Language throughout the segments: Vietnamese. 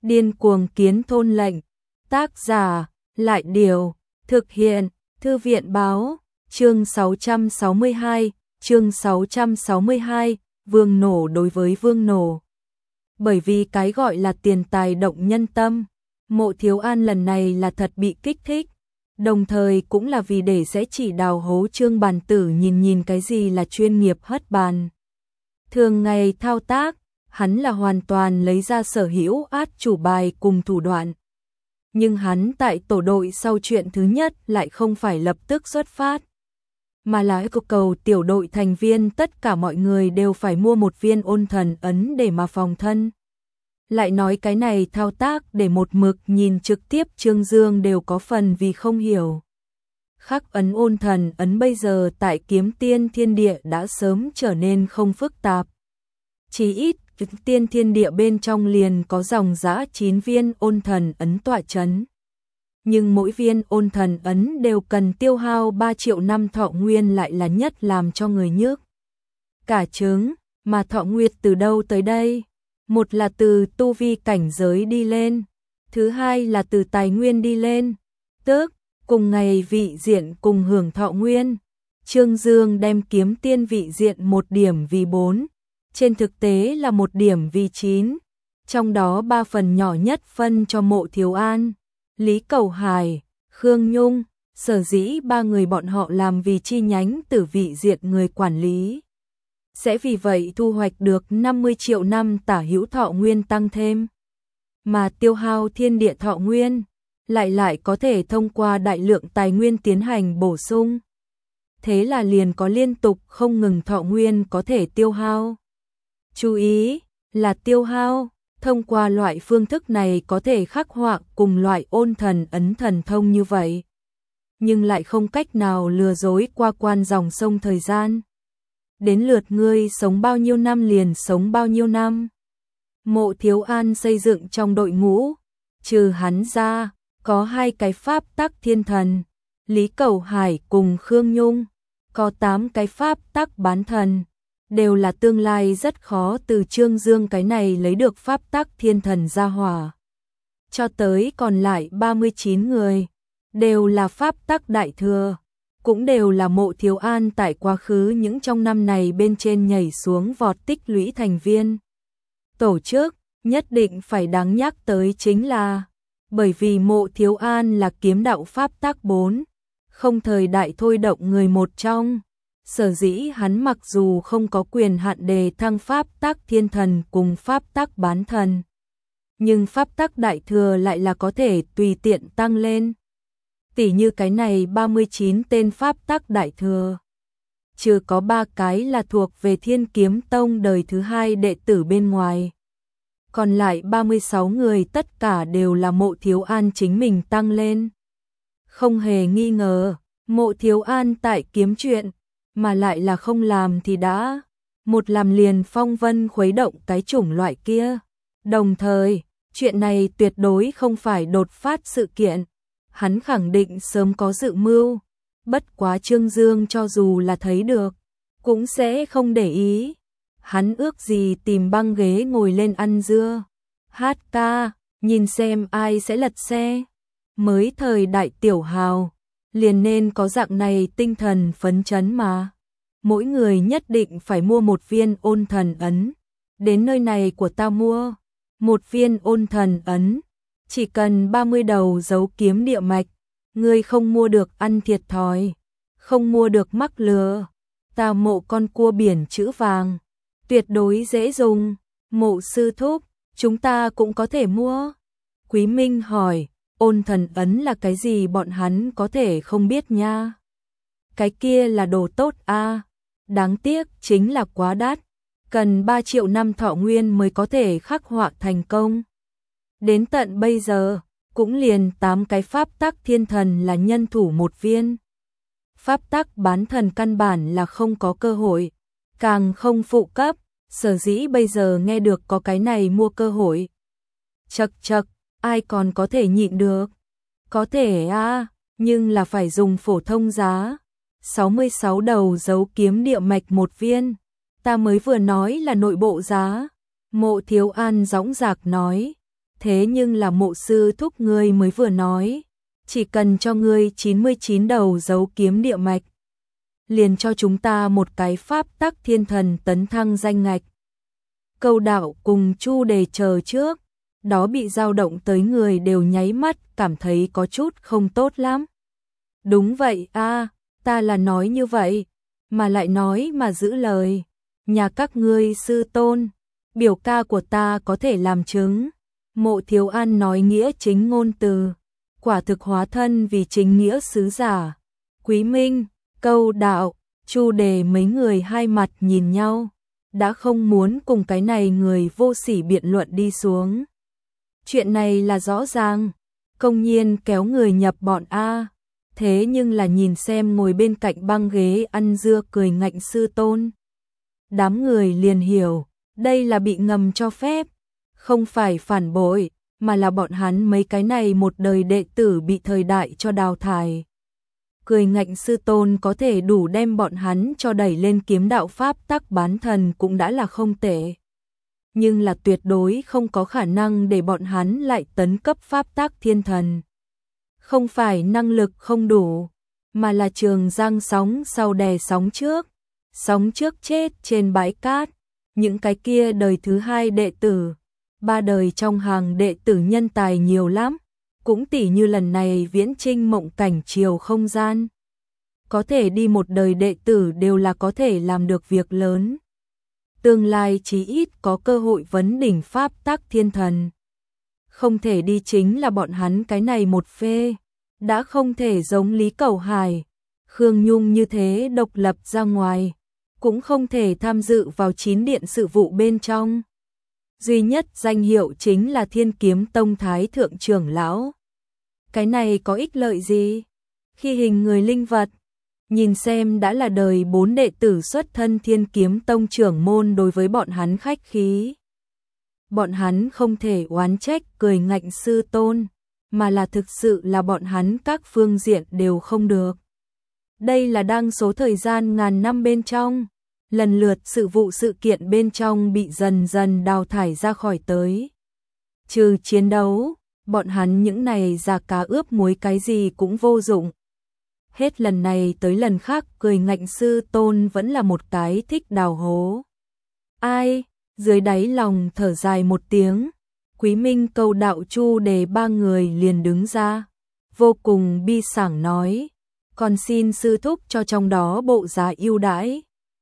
Điên cuồng kiến thôn lệnh. Tác giả, Lại Điều. Thực hiện, Thư viện Báo. Chương 662, chương 662, Vương Nổ đối với Vương Nổ. Bởi vì cái gọi là tiền tài động nhân tâm, Mộ Thiếu An lần này là thật bị kích thích, đồng thời cũng là vì để sẽ chỉ đào hố Trương Bàn Tử nhìn cái gì là chuyên nghiệp hất bàn. Thường ngày thao tác, hắn là hoàn toàn lấy ra sở hữu át chủ bài cùng thủ đoạn. Nhưng hắn tại tổ đội sau chuyện thứ nhất lại không phải lập tức xuất phát, mà là yêu cầu tiểu đội thành viên tất cả mọi người đều phải mua một viên ôn thần ấn để mà phòng thân. Lại nói cái này thao tác để một mực nhìn trực tiếp Trương Dương đều có phần vì không hiểu. Khắc ấn ôn thần ấn bây giờ tại Kiếm Tiên Thiên Địa đã sớm trở nên không phức tạp. Chỉ ít Tiên Thiên Địa bên trong liền có dòng dã 9 viên ôn thần ấn tọa chấn. Nhưng mỗi viên ôn thần ấn đều cần tiêu hao 3 triệu năm thọ nguyên lại là nhất làm cho người nhức cả trứng, mà thọ nguyên từ đâu tới đây? Một là từ tu vi cảnh giới đi lên, thứ hai là từ tài nguyên đi lên, tức cùng ngày vị diện cùng hưởng thọ nguyên. Trương Dương đem Kiếm Tiên vị diện 1 điểm vì 4, trên thực tế là 1 điểm vì 9, trong đó 3 phần nhỏ nhất phân cho Mộ Thiếu An, Lý Cầu Hải, Khương Nhung, sở dĩ 3 người bọn họ làm vì chi nhánh tử vị diện người quản lý. Sẽ vì vậy thu hoạch được 50 triệu năm tả hữu thọ nguyên tăng thêm. Mà tiêu hao thiên địa thọ nguyên, lại có thể thông qua đại lượng tài nguyên tiến hành bổ sung. Thế là liền có liên tục không ngừng thọ nguyên có thể tiêu hao. Chú ý, là tiêu hao. Thông qua loại phương thức này có thể khắc họa cùng loại ôn thần ấn thần thông như vậy, nhưng lại không cách nào lừa dối qua quan dòng sông thời gian. Đến lượt ngươi sống bao nhiêu năm liền sống bao nhiêu năm. Mộ Thiếu An xây dựng trong đội ngũ, trừ hắn ra, có 2 cái pháp tắc thiên thần, Lý Cầu Hải cùng Khương Nhung, có 8 cái pháp tắc bán thần. Đều là tương lai rất khó từ Trương Dương cái này lấy được pháp tắc thiên thần gia hỏa. Cho tới còn lại 39 người, đều là pháp tắc đại thừa, cũng đều là Mộ Thiếu An tại quá khứ những trong năm này bên trên nhảy xuống vọt tích lũy thành viên. Tổ chức, nhất định phải đáng nhắc tới chính là, bởi vì Mộ Thiếu An là kiếm đạo pháp tắc 4, không thời đại thôi động người một trong. Sở dĩ hắn mặc dù không có quyền hạn đề thăng pháp tắc thiên thần cùng pháp tắc bán thần, nhưng pháp tắc đại thừa lại là có thể tùy tiện tăng lên. Tỉ như cái này 39 tên pháp tắc đại thừa, trừ có 3 cái là thuộc về Thiên Kiếm Tông đời thứ 2 đệ tử bên ngoài. Còn lại 36 người tất cả đều là Mộ Thiếu An chính mình tăng lên. Không hề nghi ngờ, Mộ Thiếu An tại kiếm chuyện, mà lại là không làm thì đã, một làm liền phong vân khuấy động cái chủng loại kia. Đồng thời, chuyện này tuyệt đối không phải đột phát sự kiện, hắn khẳng định sớm có dự mưu, bất quá Trương Dương cho dù là thấy được, cũng sẽ không để ý. Hắn ước gì tìm băng ghế ngồi lên ăn dưa, hát ca, nhìn xem ai sẽ lật xe. Mới thời đại tiểu hào, liền nên có dạng này tinh thần phấn chấn mà. Mỗi người nhất định phải mua 1 viên ôn thần ấn. Đến nơi này của ta mua 1 viên ôn thần ấn, chỉ cần 30 đầu dấu kiếm địa mạch. Ngươi không mua được ăn thiệt thòi, không mua được mắc lừa. Ta Mộ con cua biển chữ vàng, tuyệt đối dễ dùng. Mộ sư thúc, chúng ta cũng có thể mua. Quý Minh hỏi, ôn thần ấn là cái gì bọn hắn có thể không biết nha. Cái kia là đồ tốt a, đáng tiếc chính là quá đắt, cần 3 triệu năm thọ nguyên mới có thể khắc họa thành công. Đến tận bây giờ, cũng liền 8 cái pháp tắc thiên thần là nhân thủ 1 viên. Pháp tắc bán thần căn bản là không có cơ hội, càng không phụ cấp, sở dĩ bây giờ nghe được có cái này mua cơ hội. Chậc, ai còn có thể nhịn được? Có thể a, nhưng là phải dùng phổ thông giá. 66 đầu dấu kiếm địa mạch 1 viên. Ta mới vừa nói là nội bộ giá. Mộ Thiếu An dõng dạc nói. thế nhưng là Mộ sư thúc ngươi mới vừa nói, chỉ cần cho ngươi 99 đầu dấu kiếm địa mạch, liền cho chúng ta một cái pháp tắc thiên thần tấn thăng danh ngạch. Câu Đạo cùng Chu Đề chờ trước, đó bị dao động tới người đều nháy mắt cảm thấy có chút không tốt lắm. Đúng vậy a, ta là nói như vậy, mà lại nói mà giữ lời. Nhà các ngươi sư tôn, biểu ca của ta có thể làm chứng. Mộ Thiếu An nói nghĩa chính ngôn từ, quả thực hóa thân vì chính nghĩa sứ giả. Quý Minh, Câu Đạo, Chu Đề mấy người hai mặt nhìn nhau, đã không muốn cùng cái này người vô sỉ biện luận đi xuống. Chuyện này là rõ ràng, công nhiên kéo người nhập bọn A, thế nhưng là nhìn xem ngồi bên cạnh băng ghế ăn dưa cười ngạnh sư tôn. Đám người liền hiểu, đây là bị ngầm cho phép, không phải phản bội, mà là bọn hắn mấy cái này một đời đệ tử bị thời đại cho đào thải. Cười ngạnh sư tôn có thể đủ đem bọn hắn cho đẩy lên kiếm đạo pháp tắc bán thần cũng đã là không tệ. Nhưng là tuyệt đối không có khả năng để bọn hắn lại tấn cấp pháp tắc thiên thần. Không phải năng lực không đủ, mà là Trường Giang sóng sau đè sóng trước. Sóng trước chết trên bãi cát, những cái kia đời thứ hai đệ tử, ba đời trong hàng đệ tử nhân tài nhiều lắm, cũng tỉ như lần này viễn trinh mộng cảnh chiều không gian. Có thể đi một đời đệ tử đều là có thể làm được việc lớn. Tương lai chí ít có cơ hội vấn đỉnh pháp tắc thiên thần. Không thể đi chính là bọn hắn cái này một phê, đã không thể giống Lý Cẩu Hải, Khương Nhung như thế độc lập ra ngoài, cũng không thể tham dự vào 9 điện sự vụ bên trong. Duy nhất danh hiệu chính là Thiên Kiếm Tông Thái Thượng trưởng lão. Cái này có ích lợi gì? Khi hình người linh vật, nhìn xem đã là đời 4 đệ tử xuất thân Thiên Kiếm Tông trưởng môn đối với bọn hắn khách khí. Bọn hắn không thể oán trách cười ngạnh sư tôn, mà là thực sự là bọn hắn các phương diện đều không được. Đây là đang số thời gian ngàn năm bên trong, lần lượt sự vụ sự kiện bên trong bị dần dần đào thải ra khỏi tới. Trừ chiến đấu, bọn hắn những này già cá ướp muối cái gì cũng vô dụng. Hết lần này tới lần khác cười ngạnh sư tôn vẫn là một cái thích đào hố. Ai, dưới đáy lòng thở dài một tiếng, Quý Minh Câu Đạo Chu Đề ba người liền đứng ra, vô cùng bi sảng nói, còn xin sư thúc cho trong đó bộ giá ưu đãi.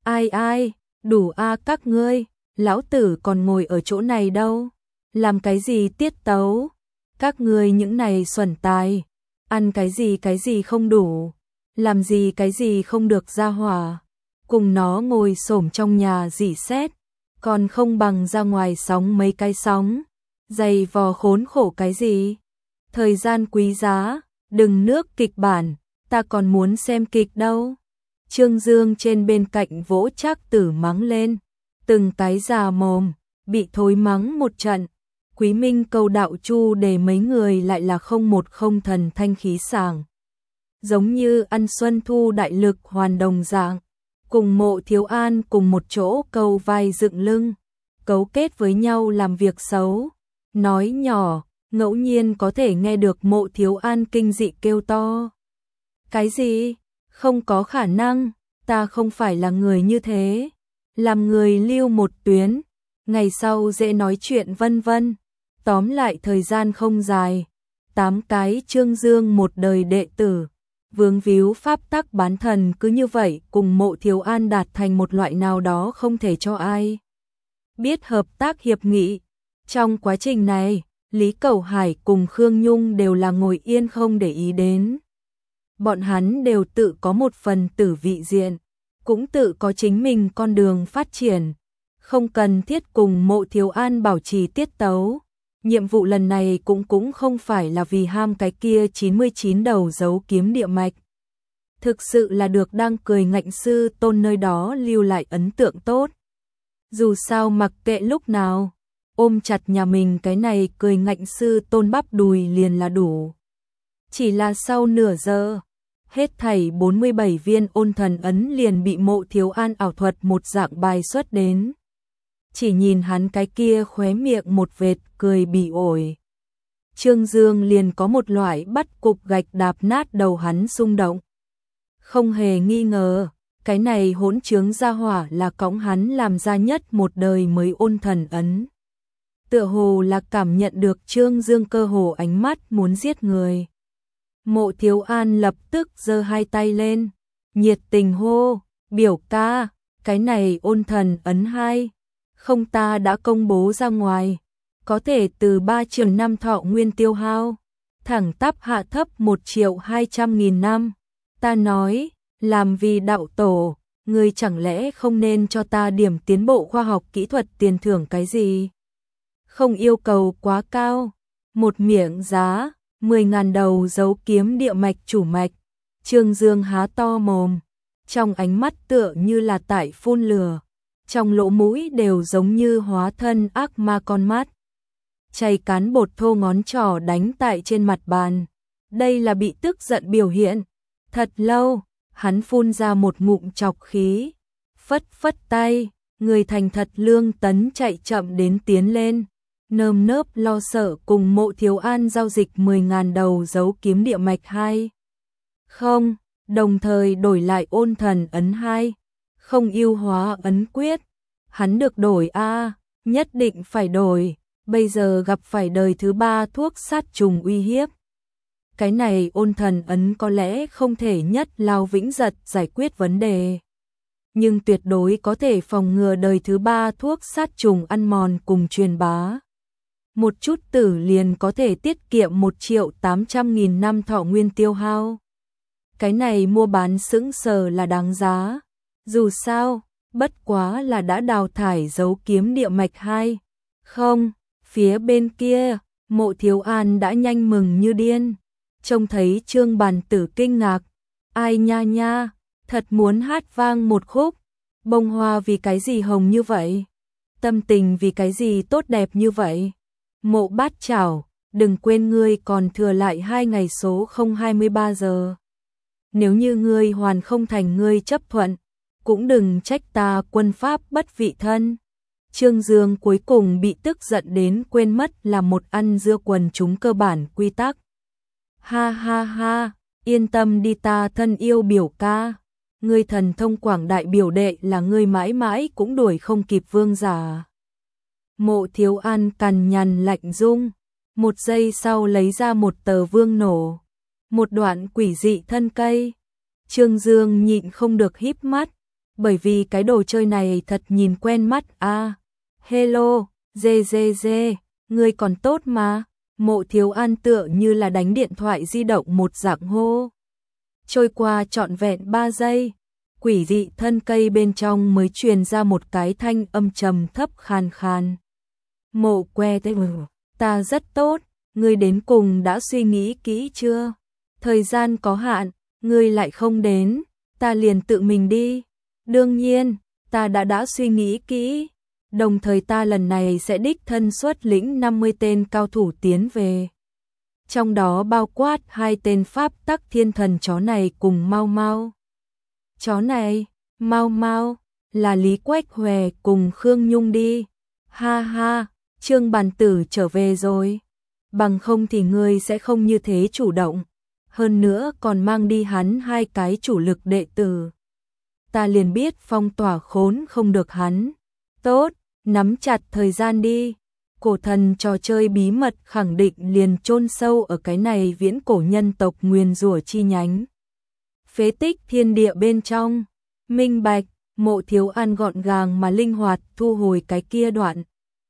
Ai, đủ a các ngươi, lão tử còn ngồi ở chỗ này đâu, làm cái gì tiết tấu, các ngươi những này xuẩn tài, ăn cái gì không đủ, làm gì cái gì không được ra hỏa, cùng nó ngồi xổm trong nhà rỉ sét, còn không bằng ra ngoài sóng mấy cái sóng, dày vò khốn khổ cái gì. Thời gian quý giá, đừng nước kịch bản, ta còn muốn xem kịch đâu. Trương Dương trên bên cạnh vỗ Trác Tử mắng lên, từng cái già mồm, bị thối mắng một trận. Quý Minh Câu Đạo Chu Đề mấy người lại là không một không thần thanh khí sảng. Giống như ăn xuân thu đại lực hoàn đồng dạng, cùng Mộ Thiếu An cùng một chỗ câu vai dựng lưng, cấu kết với nhau làm việc xấu, nói nhỏ, ngẫu nhiên có thể nghe được Mộ Thiếu An kinh dị kêu to. Cái gì? Không có khả năng, ta không phải là người như thế. Làm người lưu một tuyến, ngày sau dễ nói chuyện vân vân. Tóm lại thời gian không dài, 8 cái Trương Dương một đời đệ tử, vướng víu pháp tắc bán thần cứ như vậy cùng Mộ Thiếu An đạt thành một loại nào đó không thể cho ai biết hợp tác hiệp nghị. Trong quá trình này, Lý Cẩu Hải cùng Khương Nhung đều là ngồi yên không để ý đến. Bọn hắn đều tự có một phần tử vị diện, cũng tự có chính mình con đường phát triển, không cần thiết cùng Mộ Thiếu An bảo trì tiết tấu. Nhiệm vụ lần này cũng không phải là vì ham cái kia 99 đầu dấu kiếm địa mạch. Thực sự là được đang cười ngạnh sư tôn nơi đó lưu lại ấn tượng tốt. Dù sao mặc kệ lúc nào, ôm chặt nhà mình cái này cười ngạnh sư tôn bắp đùi liền là đủ. Chỉ là sau nửa giờ, hết thảy 47 viên ôn thần ấn liền bị Mộ Thiếu An ảo thuật một dạng bài xuất đến. Chỉ nhìn hắn cái kia khóe miệng một vệt cười bỉ ổi. Trương Dương liền có một loại bắt cục gạch đạp nát đầu hắn xung động. Không hề nghi ngờ, cái này hỗn trướng gia hỏa là cõng hắn làm ra nhất một đời mới ôn thần ấn. Tựa hồ là cảm nhận được Trương Dương cơ hồ ánh mắt muốn giết người. Mộ Thiếu An lập tức giơ hai tay lên, nhiệt tình hô, biểu ca, cái này ôn thần ấn 2, không ta đã công bố ra ngoài, có thể từ 3 triệu năm thọ nguyên tiêu hao, thẳng tắp hạ thấp 1.200.000 năm. Ta nói, làm vì đạo tổ, ngươi chẳng lẽ không nên cho ta điểm tiến bộ khoa học kỹ thuật tiền thưởng cái gì? Không yêu cầu quá cao, một miệng giá, 10.000 đầu dấu kiếm địa mạch chủ mạch. Trương Dương há to mồm, trong ánh mắt tựa như là tại phun lửa, trong lỗ mũi đều giống như hóa thân ác ma con mắt. Chày cán bột thô ngón trỏ đánh tại trên mặt bàn. Đây là bị tức giận biểu hiện. Thật lâu, hắn phun ra một ngụm trọc khí, phất phất tay, người thành thật Lương Tấn chạy chậm đến tiến lên, nơm nớp lo sợ cùng Mộ Thiếu An giao dịch 10.000 đầu dấu kiếm địa mạch 2. Không, đồng thời đổi lại ôn thần ấn 2, không yêu hóa ấn quyết. Hắn được đổi a, nhất định phải đổi, bây giờ gặp phải đời thứ 3 thuốc sát trùng uy hiếp. Cái này ôn thần ấn có lẽ không thể nhất lao vĩnh giật giải quyết vấn đề, nhưng tuyệt đối có thể phòng ngừa đời thứ 3 thuốc sát trùng ăn mòn cùng truyền bá. Một chút tử liền có thể tiết kiệm 1.800.000 năm thọ nguyên tiêu hao. Cái này mua bán sững sờ là đáng giá. Dù sao, bất quá là đã đào thải dấu kiếm địa mạch 2. Không, phía bên kia, Mộ Thiếu An đã nhanh mừng như điên. Trông thấy Trương Bàn Tử kinh ngạc, ai nha nha, thật muốn hát vang một khúc. Bông hoa vì cái gì hồng như vậy? Tâm tình vì cái gì tốt đẹp như vậy? Mộ Bát Chảo, đừng quên ngươi còn thừa lại 2 ngày số 023 giờ. Nếu như ngươi hoàn không thành ngươi chấp thuận, cũng đừng trách ta quân pháp bất vị thân. Trương Dương cuối cùng bị tức giận đến quên mất là một ăn dưa quần chúng cơ bản quy tắc. Ha ha ha, yên tâm đi ta thân yêu biểu ca. Ngươi thần thông quảng đại biểu đệ là ngươi mãi mãi cũng đuổi không kịp vương giả. Mộ Thiếu An cằn nhằn lạnh rung, một giây sau lấy ra một tờ vương nổ, một đoạn quỷ dị thân cây. Trương Dương nhịn không được híp mắt, bởi vì cái đồ chơi này thật nhìn quen mắt a. Hello, dê, ngươi còn tốt mà. Mộ Thiếu An tựa như là đánh điện thoại di động một dạng hô. Trôi qua trọn vẹn 3 giây, quỷ dị thân cây bên trong mới truyền ra một cái thanh âm trầm thấp khàn khàn. Mộ que tê, ta rất tốt, ngươi đến cùng đã suy nghĩ kỹ chưa? Thời gian có hạn, ngươi lại không đến, ta liền tự mình đi. Đương nhiên, ta đã suy nghĩ kỹ. Đồng thời ta lần này sẽ đích thân xuất lĩnh 50 tên cao thủ tiến về. Trong đó bao quát 2 tên pháp tắc thiên thần chó này cùng Mau Mau. Chó này, Mau Mau, là Lý Quách Hòe cùng Khương Nhung đi. Ha ha, Trương Bàn Tử trở về rồi. Bằng không thì ngươi sẽ không như thế chủ động. Hơn nữa còn mang đi hắn 2 cái chủ lực đệ tử. Ta liền biết phong tỏa khốn không được hắn. Tốt, nắm chặt thời gian đi. Cổ thần trò chơi bí mật khẳng định liền chôn sâu ở cái này viễn cổ nhân tộc nguyền rủa chi nhánh. Phế tích thiên địa bên trong, minh bạch, Mộ Thiếu An gọn gàng mà linh hoạt thu hồi cái kia đoạn.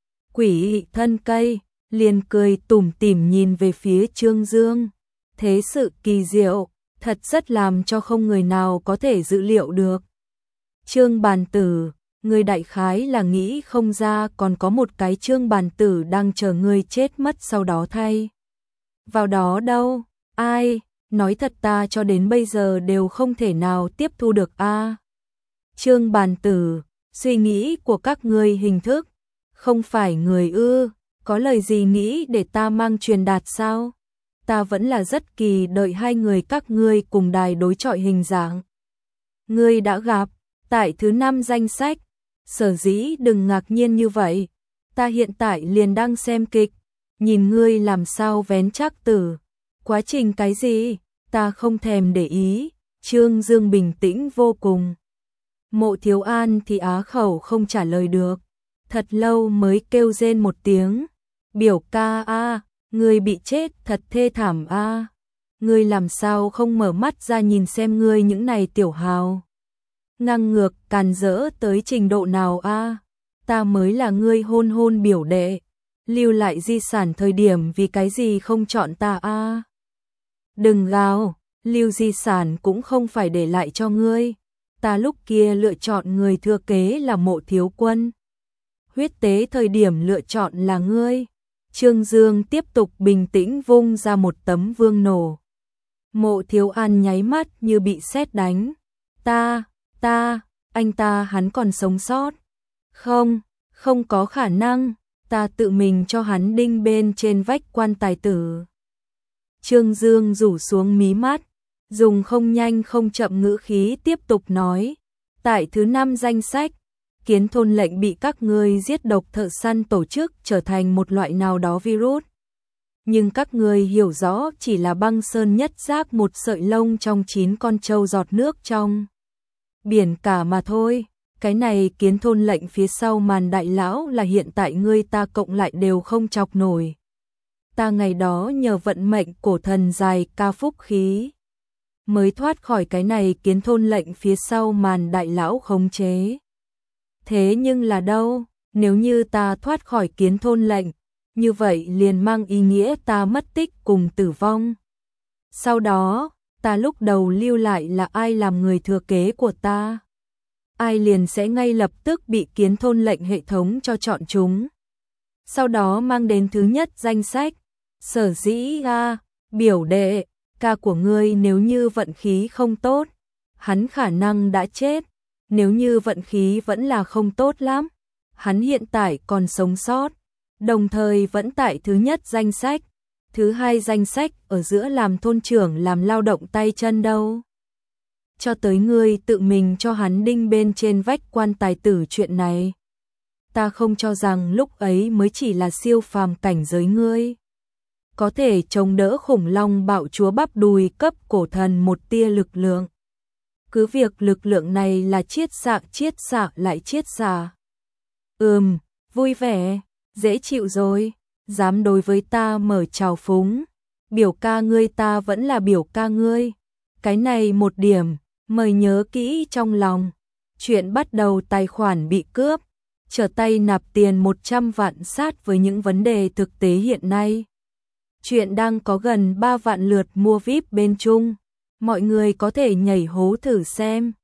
Quỷ thân cây, liền cười tủm tỉm nhìn về phía Trương Dương. Thế sự kỳ diệu, thật rất làm cho không người nào có thể dự liệu được. Trương Bàn Tử, ngươi đại khái là nghĩ không ra còn có một cái Trương Bàn Tử đang chờ ngươi chết mất sau đó thay. Vào đó đâu, ai, nói thật ta cho đến bây giờ đều không thể nào tiếp thu được a. Trương Bàn Tử, suy nghĩ của các ngươi hình thức, không phải người ư, có lời gì nghĩ để ta mang truyền đạt sao? Ta vẫn là rất kỳ đợi 2 người các ngươi cùng đài đối chọi hình dạng. Ngươi đã gặp, tại thứ 5 danh sách, sở dĩ đừng ngạc nhiên như vậy, ta hiện tại liền đang xem kịch, nhìn ngươi làm sao vén trác tử. Quá trình cái gì, ta không thèm để ý. Trương Dương bình tĩnh vô cùng. Mộ Thiếu An thì á khẩu không trả lời được. Thật lâu mới kêu rên một tiếng. Biểu ca a, ngươi bị chết thật thê thảm a. Ngươi làm sao không mở mắt ra nhìn xem ngươi những này tiểu hào. Ngang ngược càn rỡ tới trình độ nào a? Ta mới là ngươi hôn hôn biểu đệ. Lưu lại di sản thời điểm vì cái gì không chọn ta a? Đừng gào, lưu di sản cũng không phải để lại cho ngươi. Ta lúc kia lựa chọn người thừa kế là Mộ Thiếu Quân. Huyết tế thời điểm lựa chọn là ngươi. Trương Dương tiếp tục bình tĩnh vung ra một tấm vương nổ. Mộ Thiếu An nháy mắt như bị sét đánh. Anh ta hắn còn sống sót. Không có khả năng, ta tự mình cho hắn đinh bên trên vách quan tài tử. Trương Dương rủ xuống mí mắt, dùng không nhanh không chậm ngữ khí tiếp tục nói. Tại thứ 5 danh sách, Kiến Thôn lệnh bị các ngươi giết độc thợ săn tổ chức trở thành một loại nào đó virus. Nhưng các ngươi hiểu rõ chỉ là băng sơn nhất giác một sợi lông trong 9 con trâu giọt nước trong biển cả mà thôi. Cái này Kiến Thôn lệnh phía sau màn đại lão là hiện tại ngươi ta cộng lại đều không chọc nổi. Ta ngày đó nhờ vận mệnh cổ thần dài ca phúc khí mới thoát khỏi cái này Kiến Thôn lệnh phía sau màn đại lão khống chế. Thế nhưng là đâu, nếu như ta thoát khỏi Kiến Thôn lệnh, như vậy liền mang ý nghĩa ta mất tích cùng tử vong. Sau đó, ta lúc đầu lưu lại là ai làm người thừa kế của ta? Ai liền sẽ ngay lập tức bị Kiến Thôn lệnh hệ thống cho chọn chúng. Sau đó mang đến thứ nhất danh sách. Sở dĩ biểu đệ, ca của ngươi nếu như vận khí không tốt, hắn khả năng đã chết. Nếu như vận khí vẫn là không tốt lắm, hắn hiện tại còn sống sót, đồng thời vẫn tại thứ nhất danh sách. Thứ 2 danh sách ở giữa làm thôn trưởng làm lao động tay chân đâu. Cho tới ngươi tự mình cho hắn đinh bên trên vách quan tài tử chuyện này. Ta không cho rằng lúc ấy mới chỉ là siêu phàm cảnh giới ngươi. Có thể chống đỡ khủng long bạo chúa bắp đùi cấp cổ thần một tia lực lượng. Cứ việc lực lượng này là chiết xạ lại chiết xạ. Vui vẻ, dễ chịu rồi, dám đối với ta mở trào phúng. Biểu ca ngươi ta vẫn là biểu ca ngươi. Cái này một điểm, mời nhớ kỹ trong lòng. Chuyện bắt đầu tài khoản bị cướp, trở tay nạp tiền 100 vạn sát với những vấn đề thực tế hiện nay. Chuyện đang có gần 3 vạn lượt mua VIP bên Trung. Mọi người có thể nhảy hố thử xem.